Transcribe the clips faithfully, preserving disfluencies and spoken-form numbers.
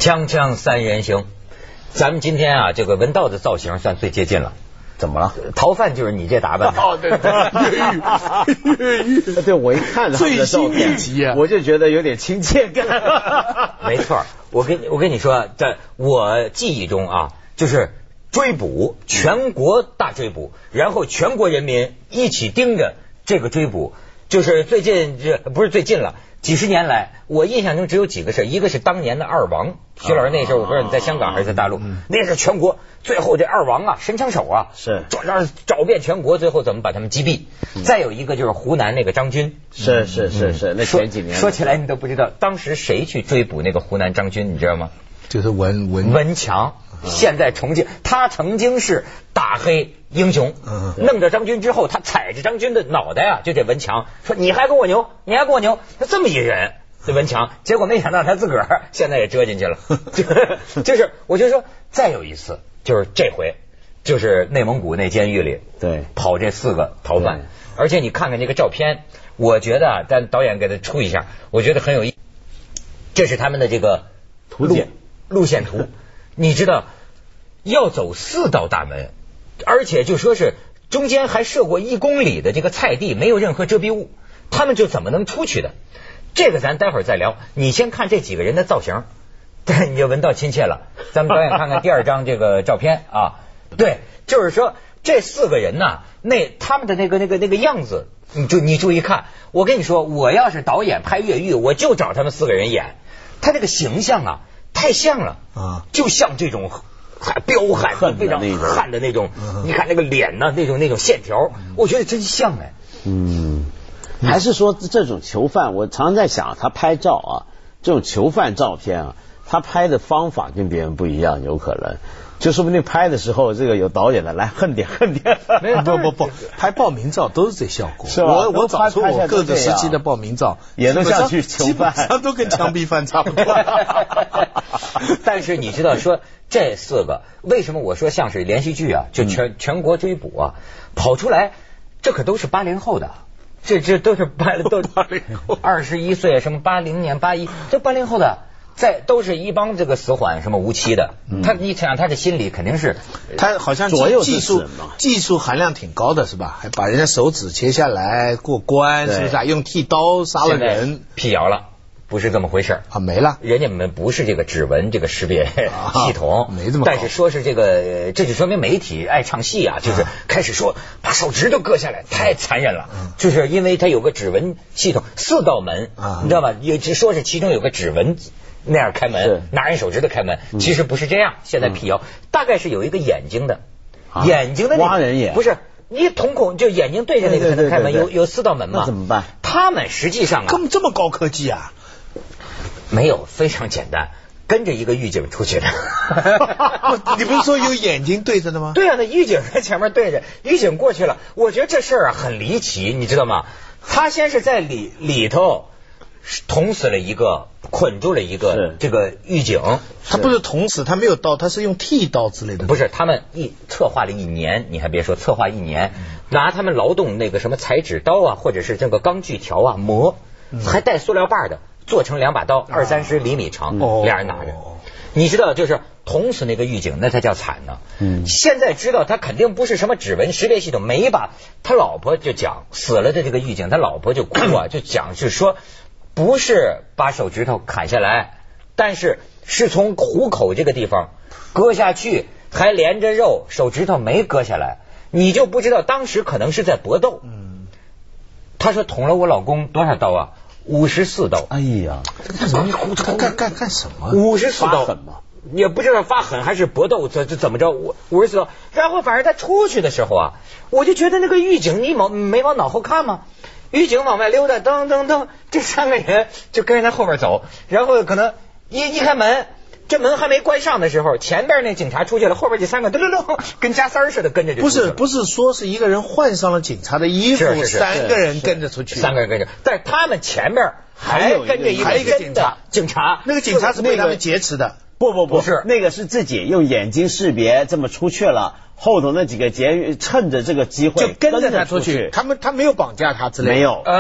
锵锵三人行，咱们今天啊，这个文道的造型算最接近了。 怎么了？ 逃犯就是你这打扮的。 哦，对对，越狱，越狱。 对，我一看他们的照片，我就觉得有点亲切感。 没错，我跟我跟你说，在我记忆中啊，就是追捕，全国大追捕，然后全国人民一起盯着这个追捕。就是最近这不是最近了，几十年来，我印象中只有几个事，一个是当年的二王，徐老师那时候我不知道你在香港还是在大陆，嗯、那是全国最后这二王啊，神枪手啊， 是找找遍全国，最后怎么把他们击毙？嗯、再有一个就是湖南那个张军， 是是是是，那前几年说起来你都不知道，当时谁去追捕那个湖南张军，你知道吗？ 就是文文文强。现在重庆，他曾经是大黑英雄，嗯、弄着张军之后，他踩着张军的脑袋啊，就这文强说：“你还跟我牛，你还跟我牛。”他这么一人，这文强，结果没想到他自个儿现在也折进去了。就是我就说，再有一次，就是这回，就是内蒙古那监狱里， 对， 跑这四个逃犯，而且你看看这个照片，我觉得啊，咱导演给他出一下，我觉得很有意思。这是他们的这个图解路线图。你知道要走四道大门，而且就说是中间还设过一公里的这个菜地，没有任何遮蔽物，他们就怎么能出去的？这个咱待会儿再聊。你先看这几个人的造型，对，你就闻到亲切了。咱们导演看看第二张这个照片啊，对，就是说这四个人呢，那他们的那个那个那个样子，你就你注意看。我跟你说，我要是导演拍越狱，我就找他们四个人演，他这个形象啊。太像了啊，就像这种彪悍、非常悍的那种。你看那个脸呢，那种那种线条，我觉得真像哎。 嗯，还是说这种囚犯，我常常在想，他拍照啊，这种囚犯照片啊，他拍的方法跟别人不一样，有可能。就说不定拍的时候，这个有导演的来恨点恨点。 没有，不不不，拍报名照都是这效果。 是吧？ 我我找出我各个时期的报名照， 也都像去囚犯， 基本上都跟枪毙犯差不多。 但是你知道说这四个为什么我说像是连续剧啊？就全、嗯、全国追捕啊，跑出来，这可都是八零后的，这这都是八都八零后，二十一岁什么八零年八一，这八零后的。在都是一帮这个死缓什么无期的，嗯、他你想他的心里肯定是， 他好像技术技术含量挺高的是吧？还把人家手指切下来过关，是不是啊？用剃刀杀了人， 辟谣了，不是这么回事啊，没了。 人家们不是这个指纹这个识别系统， 啊、没这么。 但是说是这个，这就说明媒体爱唱戏啊，就是开始说把手指头割下来，太残忍了，嗯、就是因为它有个指纹系统，四道门，啊、你知道吗？也只说是其中有个指纹。那样开门，拿人手指头开门，其实不是这样。现在辟谣，大概是有一个眼睛的，眼睛的挖人眼， 不是你瞳孔就眼睛对着那个才能开门，有有四道门嘛？ 那怎么办？ 他们实际上啊， 这么这么高科技啊？ 没有，非常简单，跟着一个狱警出去的。 你不是说有眼睛对着的吗？ 对啊，那狱警在前面对着，狱警过去了。我觉得这事儿啊很离奇，你知道吗？他先是在里里头捅死了一个。捆住了一个这个狱警， 他不是捅死，他没有刀，他是用剃刀之类的。 不是，他们一策划了一年，你还别说，策划一年，嗯、拿他们劳动那个什么裁纸刀啊，或者是这个钢锯条啊磨，嗯、还带塑料把的，做成两把刀，二三十厘米长，嗯、俩人拿着。哦、你知道，就是捅死那个狱警，那才叫惨呢。嗯，现在知道他肯定不是什么指纹识别系统，没把他老婆就讲死了的这个狱警，他老婆就哭啊，就讲是说。不是把手指头砍下来，但是是从虎口这个地方割下去，还连着肉，手指头没割下来，你就不知道当时可能是在搏斗。嗯，他说捅了我老公多少刀啊？五十四刀。 哎呀， 干什么？他干干干什么？ 五十四刀， 狠吗？ 也不知道发狠还是搏斗，这这怎么着？五五十四刀，然后反正他出去的时候啊，我就觉得那个狱警，你往没往脑后看吗？狱警往外溜达，噔噔噔，这三个人就跟着他后边走，然后可能一一开门，这门还没关上的时候，前边那警察出去了，后边这三个噔噔噔，跟加塞似的跟着就不是不是说是一个人换上了警察的衣服， 是是是三个人跟着出去， 三个人跟着，但他们前面还跟着一个警察， 警察， 那个警察是被他们劫持的。 不不不是， 那个是自己用眼睛识别这么出去了，后头那几个劫趁着这个机会就跟着他出去，他们他没有绑架他之类的， 没有。 呃，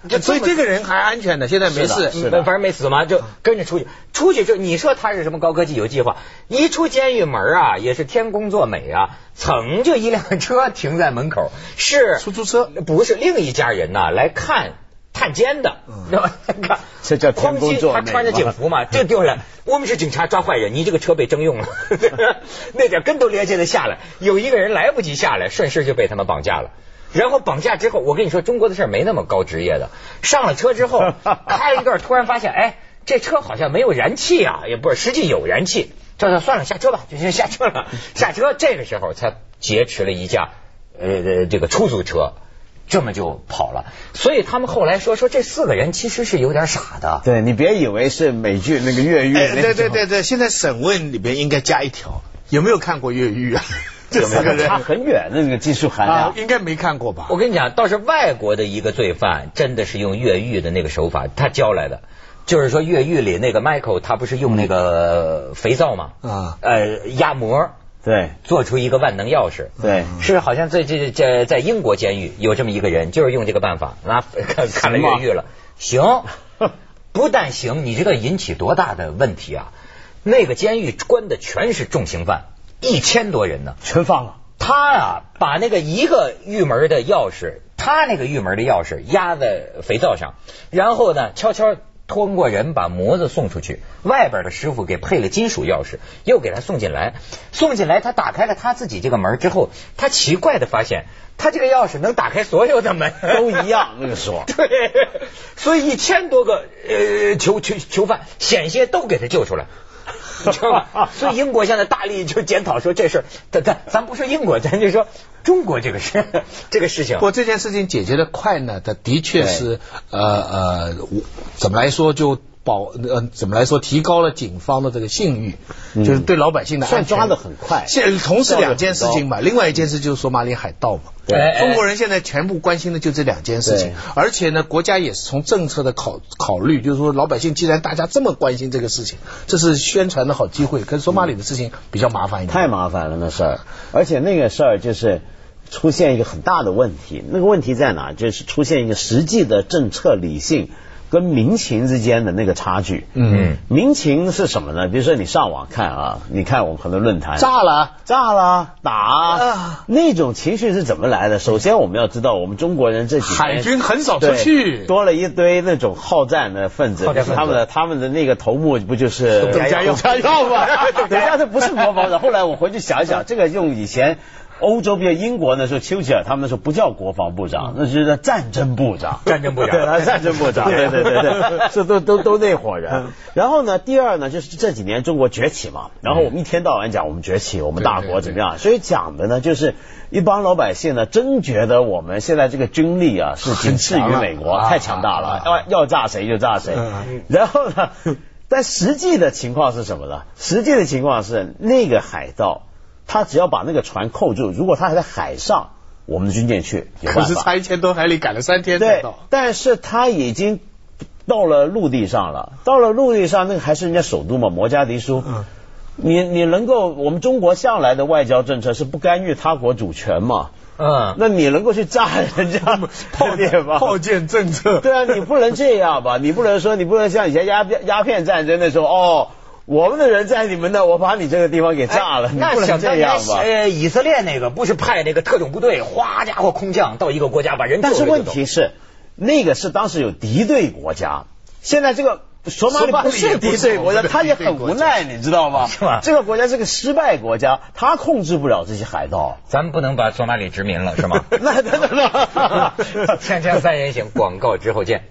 所以这个人还安全的，现在没事， 反正没死嘛，就跟着出去。出去就你说他是什么高科技有计划？一出监狱门啊，也是天公作美啊，噌就一辆车停在门口，是出租车， 不是另一家人呐、啊、来看探监的，知道吧？看这叫天公作美。 他穿着警服嘛，这丢下来，我们是警察抓坏人，你这个车被征用了，那点跟头连接的下来，有一个人来不及下来，顺势就被他们绑架了。然后绑架之后，我跟你说，中国的事儿没那么高职业的。上了车之后，开了一段，突然发现，哎，这车好像没有燃气啊，也不是，实际有燃气。这这算了，下车吧，就先下车了。下车，这个时候才劫持了一架呃这个出租车，这么就跑了。所以他们后来说说这四个人其实是有点傻的。 对，你别以为是美剧那个越狱、哎。 对对对对，现在审问里边应该加一条，有没有看过越狱啊？这四个人差很远的那个技术含量、 啊，应该没看过吧？ 我跟你讲，倒是外国的一个罪犯，真的是用越狱的那个手法，他教来的。就是说越狱里那个 Michael 他不是用那个肥皂嘛，啊，呃压膜， 对， 做出一个万能钥匙， 对， 是好像在这这在英国监狱有这么一个人，就是用这个办法，那看看了越狱了，行，不但行，你知道引起多大的问题啊？那个监狱关的全是重刑犯，一千多人呢， 全放了。 他啊，把那个一个狱门的钥匙，他那个狱门的钥匙压在肥皂上，然后呢，悄悄通过人把模子送出去，外边的师傅给配了金属钥匙，又给他送进来。送进来，他打开了他自己这个门之后，他奇怪的发现，他这个钥匙能打开所有的门， 都一样。那个时候， 对，所以一千多个呃囚囚囚犯险些都给他救出来。你知道吧？所以英国现在大力就检讨说这事，咱咱咱不说英国，咱就说中国这个事这个事情。 不过这件事情解决的快呢，它的确是呃呃，怎么来说就保呃怎么来说提高了警方的这个信誉，嗯、就是对老百姓的安全算抓得很快。 现同时两件事情嘛，另外一件事就是索马里海盗嘛。 对， 中国人现在全部关心的就这两件事情，而且呢，国家也是从政策的考考虑，就是说老百姓既然大家这么关心这个事情，这是宣传的好机会。可是索马里的事情比较麻烦一点， 太麻烦了那事儿，而且那个事儿就是出现一个很大的问题。那个问题在哪？就是出现一个实际的政策理性跟民情之间的那个差距。嗯，民情是什么呢？比如说你上网看啊，你看我们很多论坛， 炸了， 炸了，打啊，那种情绪是怎么来的？首先我们要知道，我们中国人这几年海军很少出去， 多了一堆那种好战的分子，他们的他们的那个头目不就是董家耀吗？董家这不是国防的。后来我回去想一想，这个用以前欧洲，比如英国那时候，丘吉尔他们那时候不叫国防部长，那就是战争部长， 战争部长， 对，他战争部长，对对对对，是都都都那伙人。然后呢，第二呢，就是这几年中国崛起嘛，然后我们一天到晚讲我们崛起，我们大国怎么样，所以讲的呢，就是一帮老百姓呢，真觉得我们现在这个军力啊是仅次于美国，太强大了，要要炸谁就炸谁。然后呢，但实际的情况是什么呢？实际的情况是那个海盗，他只要把那个船扣住，如果他还在海上，我们的军舰去有办法。 可是差一千多海里赶了三天才到。 对，但是他已经到了陆地上了，到了陆地上，那个还是人家首都嘛，摩加迪舒。嗯，你你能够，我们中国向来的外交政策是不干预他国主权嘛。嗯，那你能够去炸人家炮舰吗？ 炮舰政策。 对啊，你不能这样吧？你不能说，你不能像以前鸦片鸦片战争的时候，哦。我们的人在你们那，我把你这个地方给炸了，哎、你不能这样吧？ 呃，以色列那个不是派那个特种部队，哗家伙空降到一个国家把人救了。 但是问题是，那个是当时有敌对国家，现在这个索马里不是敌对国家，他也很无奈，你知道吗？ 是吧？ 这个国家是个失败国家，他控制不了这些海盗。 咱们不能把索马里殖民了，是吗？ 那那那， 锵锵三人行，广告之后见。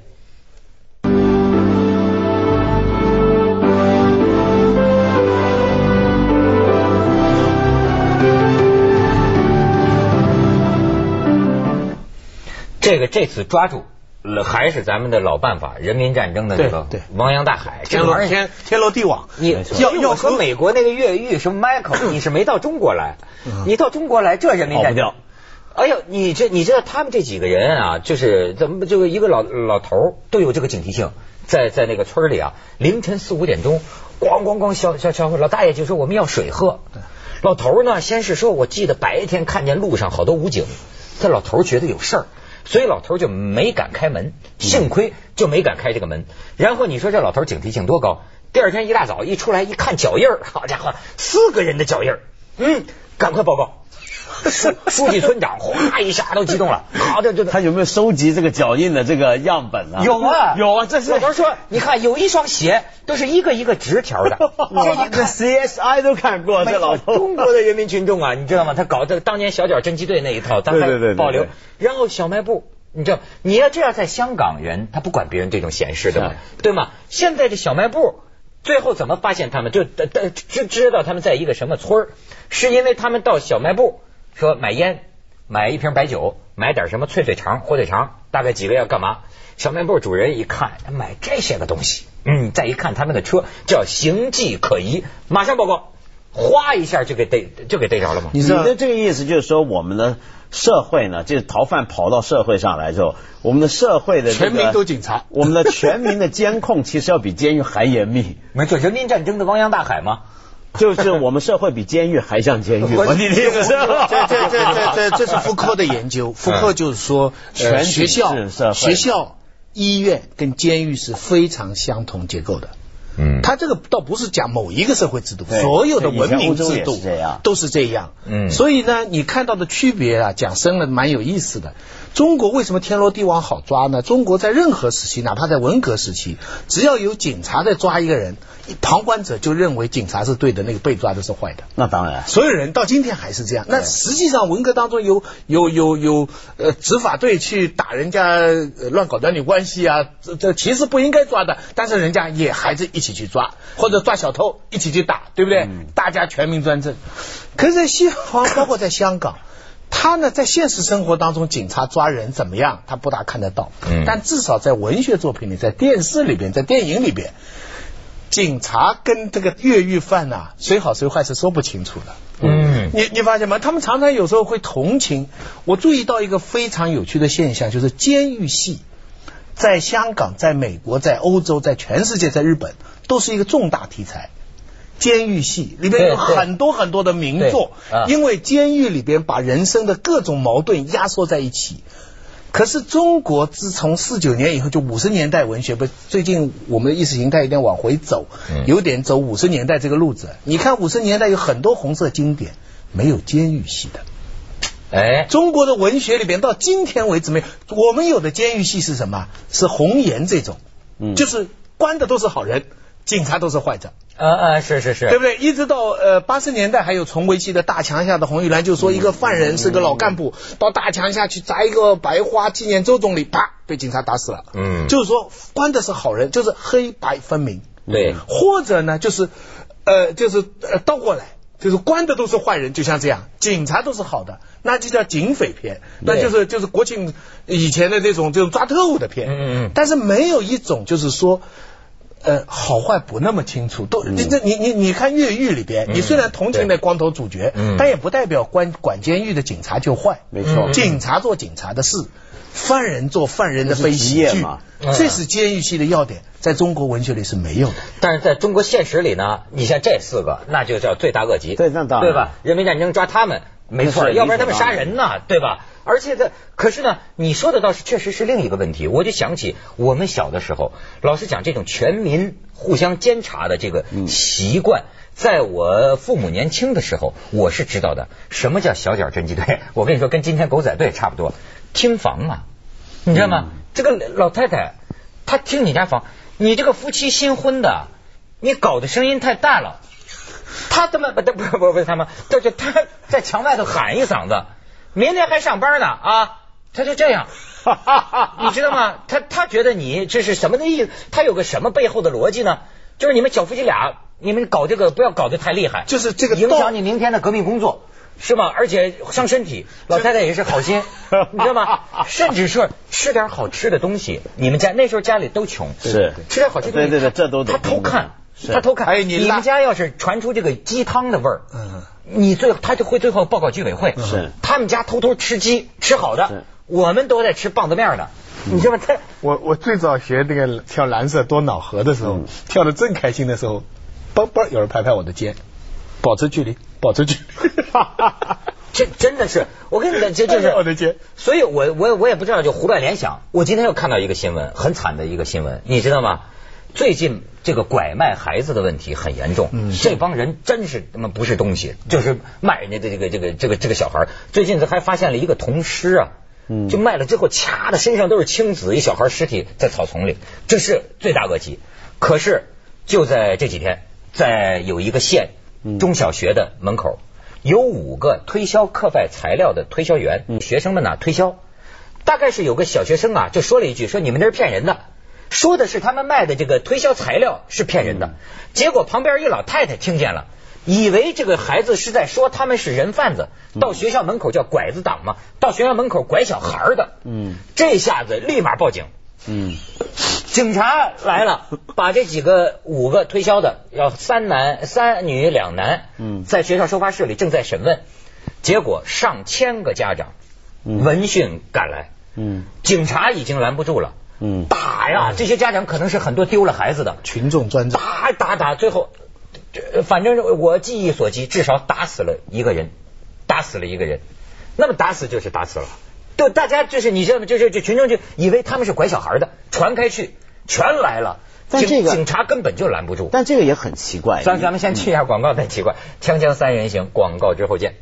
这个这次抓住还是咱们的老办法，人民战争的这个汪洋大海， 天罗天天罗地网。 你要要和美国那个越狱什么 Michael， 你是没到中国来，你到中国来这人民战争，哎呦，你这你知道他们这几个人啊，就是怎么就一个老老头都有这个警惕性，在在那个村里啊，凌晨四五点钟，咣咣咣，小小小老大爷就说我们要水喝。老头呢，先是说我记得白天看见路上好多武警，这老头觉得有事儿。 所以老头就没敢开门，幸亏就没敢开这个门。然后你说这老头警惕性多高？第二天一大早一出来一看脚印儿，好家伙，四个人的脚印儿，嗯，赶快报告。书书记村长哗一下都激动了，好的，这他有没有收集这个脚印的这个样本啊？ 有啊， 有啊，这是老头说，你看有一双鞋都是一个一个直条的， 这个 C S I 都看过，这老头。 中国的人民群众啊，你知道吗？他搞的当年小脚侦缉队那一套，他还保留。然后小卖部，你知道，你要这样在香港人，他不管别人这种闲事的嘛，对吗？现在这小卖部。最后怎么发现他们就知知道他们在一个什么村儿，是因为他们到小卖部说买烟，买一瓶白酒，买点什么脆脆肠、火腿肠，大概几个要干嘛？小卖部主人一看买这些个东西，嗯，再一看他们的车叫形迹可疑，马上报告，哗一下就给逮就给逮着了吗？ 你知道的这个意思就是说我们的社会呢，就是逃犯跑到社会上来之后，我们的社会的、这个、 全民都警察， 我们的全民的监控其实要比监狱还严密。 没错，人民战争的汪洋大海吗？ 就是我们社会比监狱还像监狱。你这个这这这这这是福柯的研究，福柯就是说，呃，学校、学校、医院跟监狱是非常相同结构的。嗯，他这个倒不是讲某一个社会制度，所有的文明制度都是这样。嗯，所以呢，你看到的区别啊，讲深了蛮有意思的。中国为什么天罗地网好抓呢？中国在任何时期，哪怕在文革时期，只要有警察在抓一个人，旁观者就认为警察是对的，那个被抓的是坏的。 那当然， 所有人到今天还是这样。那实际上文革当中有有有有呃执法队去打人家、呃、乱搞男女关系啊，这这其实不应该抓的，但是人家也还是一起去抓，或者抓小偷一起去打，对不对？嗯、大家全民专政。可是在西方，包括在香港。他呢，在现实生活当中，警察抓人怎么样，他不大看得到。嗯，但至少在文学作品里，在电视里边，在电影里边，警察跟这个越狱犯呐、啊，谁好谁坏是说不清楚的。嗯，你你发现吗？他们常常有时候会同情。我注意到一个非常有趣的现象，就是监狱戏在香港、在美国、在欧洲、在全世界、在日本，都是一个重大题材。监狱戏里边有很多很多的名作，啊、因为监狱里边把人生的各种矛盾压缩在一起。可是中国自从四九年以后，就五十年代文学不，最近我们的意识形态有点往回走，嗯、有点走五十年代这个路子。你看五十年代有很多红色经典，没有监狱戏的。哎，中国的文学里边到今天为止没有，我们有的监狱戏是什么？是红颜这种，嗯、就是关的都是好人，警察都是坏者。 呃呃，是是是， 对不对？一直到呃八十年代，还有重围期的大墙下的红玉兰，就说一个犯人是个老干部，嗯、到大墙下去砸一个白花纪念周总理，啪，被警察打死了。嗯，就是说关的是好人，就是黑白分明。 对， 或者呢，就是呃，就是呃倒过来，就是关的都是坏人，就像这样，警察都是好的，那就叫警匪片，那就是就是国庆以前的那种这种抓特务的片。嗯嗯，但是没有一种就是说。呃，好坏不那么清楚，都你这你你你看越狱里边，你虽然同情那光头主角，嗯、但也不代表管管监狱的警察就坏， 没错， 警察做警察的事，犯人做犯人的非喜剧嘛，这是监狱戏的要点，在中国文学里是没有的。 但是在中国现实里呢，你像这四个，那就叫罪大恶极， 对，那当然， 对吧？人民战争抓他们，没错，要不然他们杀人呢，对吧？而且的，可是呢，你说的倒是确实是另一个问题。我就想起我们小的时候，老实讲，这种全民互相监察的这个习惯，在我父母年轻的时候，我是知道的。什么叫小脚侦缉队？我跟你说，跟今天狗仔队差不多。听房啊，你知道吗？嗯、这个老太太，她听你家房，你这个夫妻新婚的，你搞的声音太大了。他他妈不不不不他妈，就是他在墙外头喊一嗓子。明天还上班呢啊！他就这样，你知道吗？他他觉得你这是什么的意思？他有个什么背后的逻辑呢？就是你们小夫妻俩，你们搞这个不要搞得太厉害， 就是这个影响你明天的革命工作，是吗？而且伤身体。老太太也是好心，你知道吗？甚至说吃点好吃的东西，你们家那时候家里都穷， 是吃点好吃的东西， 对对对，这都得他偷看。他偷看，哎，你你们家要是传出这个鸡汤的味儿，嗯，你最他就会最后报告居委会， 是他们家偷偷吃鸡吃好的，我们都在吃棒子面的，你知道吗？他我我最早学那个跳蓝色多瑙河的时候，嗯、跳的正开心的时候，嘣嘣有人拍拍我的肩，保持距离，保持距离。 这真的是，我跟你讲，这就是， 我的天！ 所以我我我也不知道，就胡乱联想。我今天又看到一个新闻，很惨的一个新闻，你知道吗？最近这个拐卖孩子的问题很严重，嗯、这帮人真是他妈不是东西，就是卖人家的这个这个这个这个小孩。最近还发现了一个童尸啊，嗯，就卖了之后掐的身上都是青紫，一小孩尸体在草丛里，这是罪大恶极。可是就在这几天，在有一个县中小学的门口，有五个推销课外材料的推销员，学生们呢推销，大概是有个小学生啊就说了一句，说你们这是骗人的。说的是他们卖的这个推销材料是骗人的，结果旁边一老太太听见了，以为这个孩子是在说他们是人贩子，到学校门口叫拐子党嘛，到学校门口拐小孩的，嗯，这下子立马报警，嗯，警察来了，把这几个五个推销的要三男三女两男，嗯，在学校收发室里正在审问，结果上千个家长闻讯赶来，嗯，警察已经拦不住了。嗯，打呀！这些家长可能是很多丢了孩子的群众专政， 打打打，最后，反正我记忆所及，至少打死了一个人，打死了一个人。那么打死就是打死了，对，大家就是你知道吗？就是就群众就以为他们是拐小孩的，传开去，全来了。 但这个警察根本就拦不住。 但这个也很奇怪。 咱咱们先去一下广告，再奇怪。锵锵三人行，广告之后见。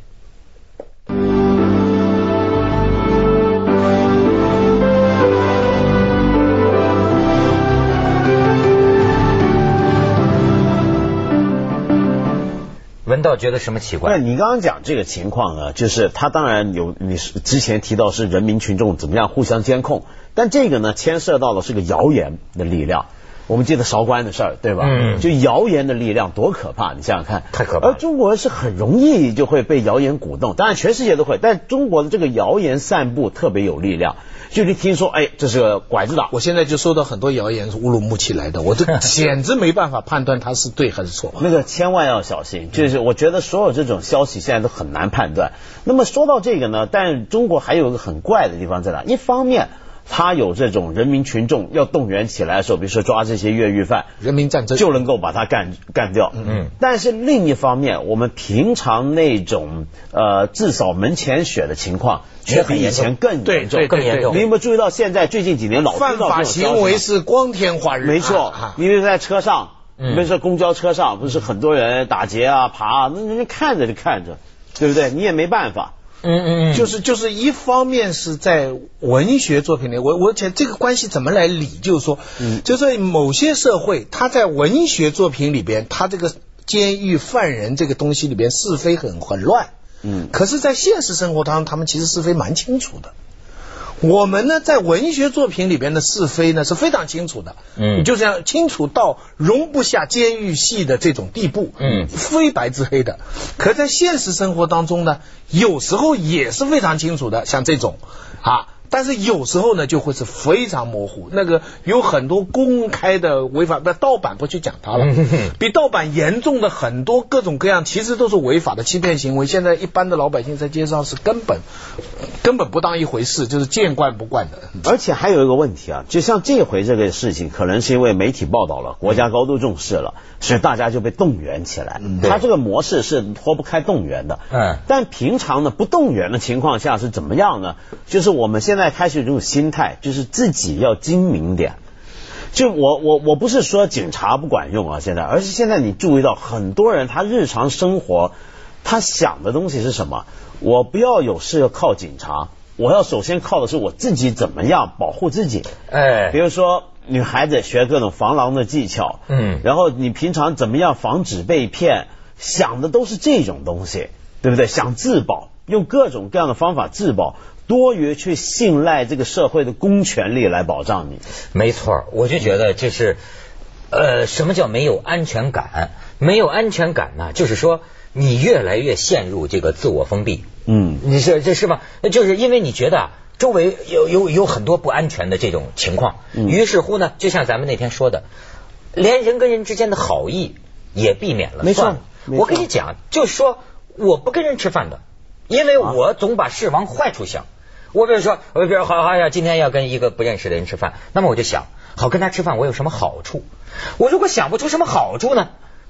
闻到觉得什么奇怪？ 那你刚刚讲这个情况呢，就是他当然有你之前提到是人民群众怎么样互相监控，但这个呢牵涉到的是个谣言的力量。我们记得韶关的事儿，对吧？嗯，就谣言的力量多可怕，你想想看， 太可怕了。 而中国人是很容易就会被谣言鼓动，当然全世界都会，但中国的这个谣言散布特别有力量。就你听说，哎，这是个拐子党， 我现在就收到很多谣言是乌鲁木齐来的，我就简直没办法判断它是对还是错。 那个千万要小心，就是我觉得所有这种消息现在都很难判断。那么说到这个呢，但中国还有一个很怪的地方在哪？一方面，他有这种人民群众要动员起来的时候，比如说抓这些越狱犯， 人民战争就能够把他干干掉。嗯，但是另一方面，我们平常那种呃自扫门前雪的情况，却比以前更严重， 更严重。 你有没有注意到现在最近几年老犯法行为是光天化日？ 没错，因为在车上，比如说公交车上，不是很多人打劫啊、爬啊，那人家看着就看着，对不对？你也没办法。 嗯嗯嗯，就是就是一方面是在文学作品里，我我讲这个关系怎么来理，就是说，嗯，就是某些社会，它在文学作品里边，它这个监狱犯人这个东西里边是非很很乱，嗯，可是，在现实生活当中，他们其实是非蛮清楚的。我们呢，在文学作品里边的是非呢是非常清楚的，嗯，就这样清楚到容不下监狱戏的这种地步，嗯，非白即黑的。可在现实生活当中呢，有时候也是非常清楚的，像这种啊。但是有时候呢，就会是非常模糊。那个有很多公开的违法，不盗版不去讲它了，比盗版严重的很多各种各样，其实都是违法的欺骗行为。现在一般的老百姓在街上是根本根本不当一回事，就是见惯不惯的。 而且还有一个问题啊，就像这回这个事情，可能是因为媒体报道了，国家高度重视了，所以大家就被动员起来。嗯、他这个模式是脱不开动员的。嗯，但平常呢不动员的情况下是怎么样呢？就是我们现在开始有这种心态，就是自己要精明点。就我我我不是说警察不管用啊，现在，而是现在你注意到很多人他日常生活他想的东西是什么？我不要有事要靠警察，我要首先靠的是我自己怎么样保护自己。哎，比如说女孩子学各种防狼的技巧，嗯，然后你平常怎么样防止被骗，想的都是这种东西，对不对？想自保，用各种各样的方法自保，多于去信赖这个社会的公权力来保障你。 没错，我就觉得这是呃，什么叫没有安全感？没有安全感呢，就是说你越来越陷入这个自我封闭。嗯，你是这是吧？那就是因为你觉得啊，周围有有有很多不安全的这种情况，嗯、于是乎呢，就像咱们那天说的，连人跟人之间的好意也避免了。 没错， 我跟你讲，就是说我不跟人吃饭的，因为我总把事往坏处想。我比如说，我比如好好呀，今天要跟一个不认识的人吃饭，那么我就想，好跟他吃饭我有什么好处？我如果想不出什么好处呢，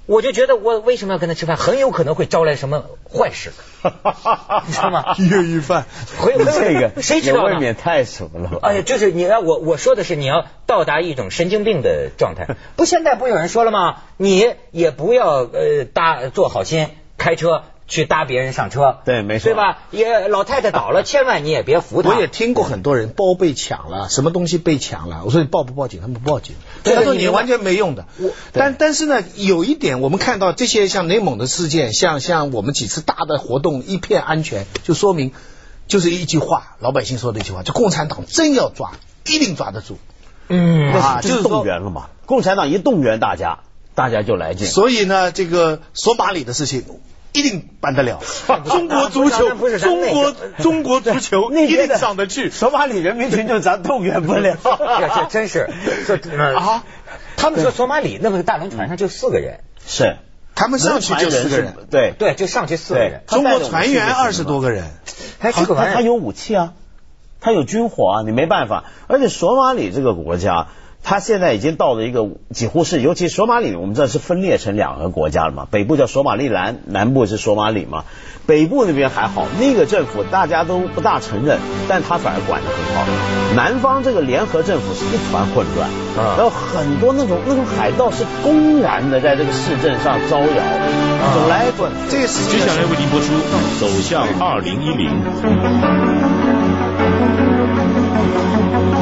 我就觉得我为什么要跟他吃饭，很有可能会招来什么坏事，你知道吗？ 越狱犯， 会会这个谁知道呢？ 未免太熟了。 哎呀，就是你要我我说的是你要到达一种神经病的状态。不，现在不有人说了吗？你也不要呃搭做好心开车去搭别人上车， 对，没错， 对吧？也老太太倒了，千万你也别扶她。 我也听过很多人包被抢了，什么东西被抢了，我说你报不报警？他们不报警，他说你完全没用的。但但是呢，有一点我们看到这些像内蒙的事件，像像我们几次大的活动一片安全，就说明就是一句话，老百姓说的一句话，就共产党真要抓，一定抓得住。 嗯啊，就是动员了嘛。共产党一动员大家，大家就来劲。 所以呢，这个索马里的事情一定办得了。中国足球，中国中国足球一定上得去。 索马里人民群众咱动员不了。 这这真是说啊！ 他们说索马里那个大轮船上就四个人， 是他们上去就四个人， 对对，就上去四个人。 中国船员二十多个人， 哎，这个玩意儿他有武器啊，他有军火啊，你没办法。而且索马里这个国家，它现在已经到了一个几乎是，尤其索马里，我们知道是分裂成两个国家了嘛，北部叫索马利兰，南部是索马里嘛。北部那边还好，那个政府大家都不大承认，但他反而管得很好。南方这个联合政府是一团混乱，然后很多那种那种海盗是公然的在这个市政上招摇，走来走。 这个事接下来为您播出《走向二零一零》。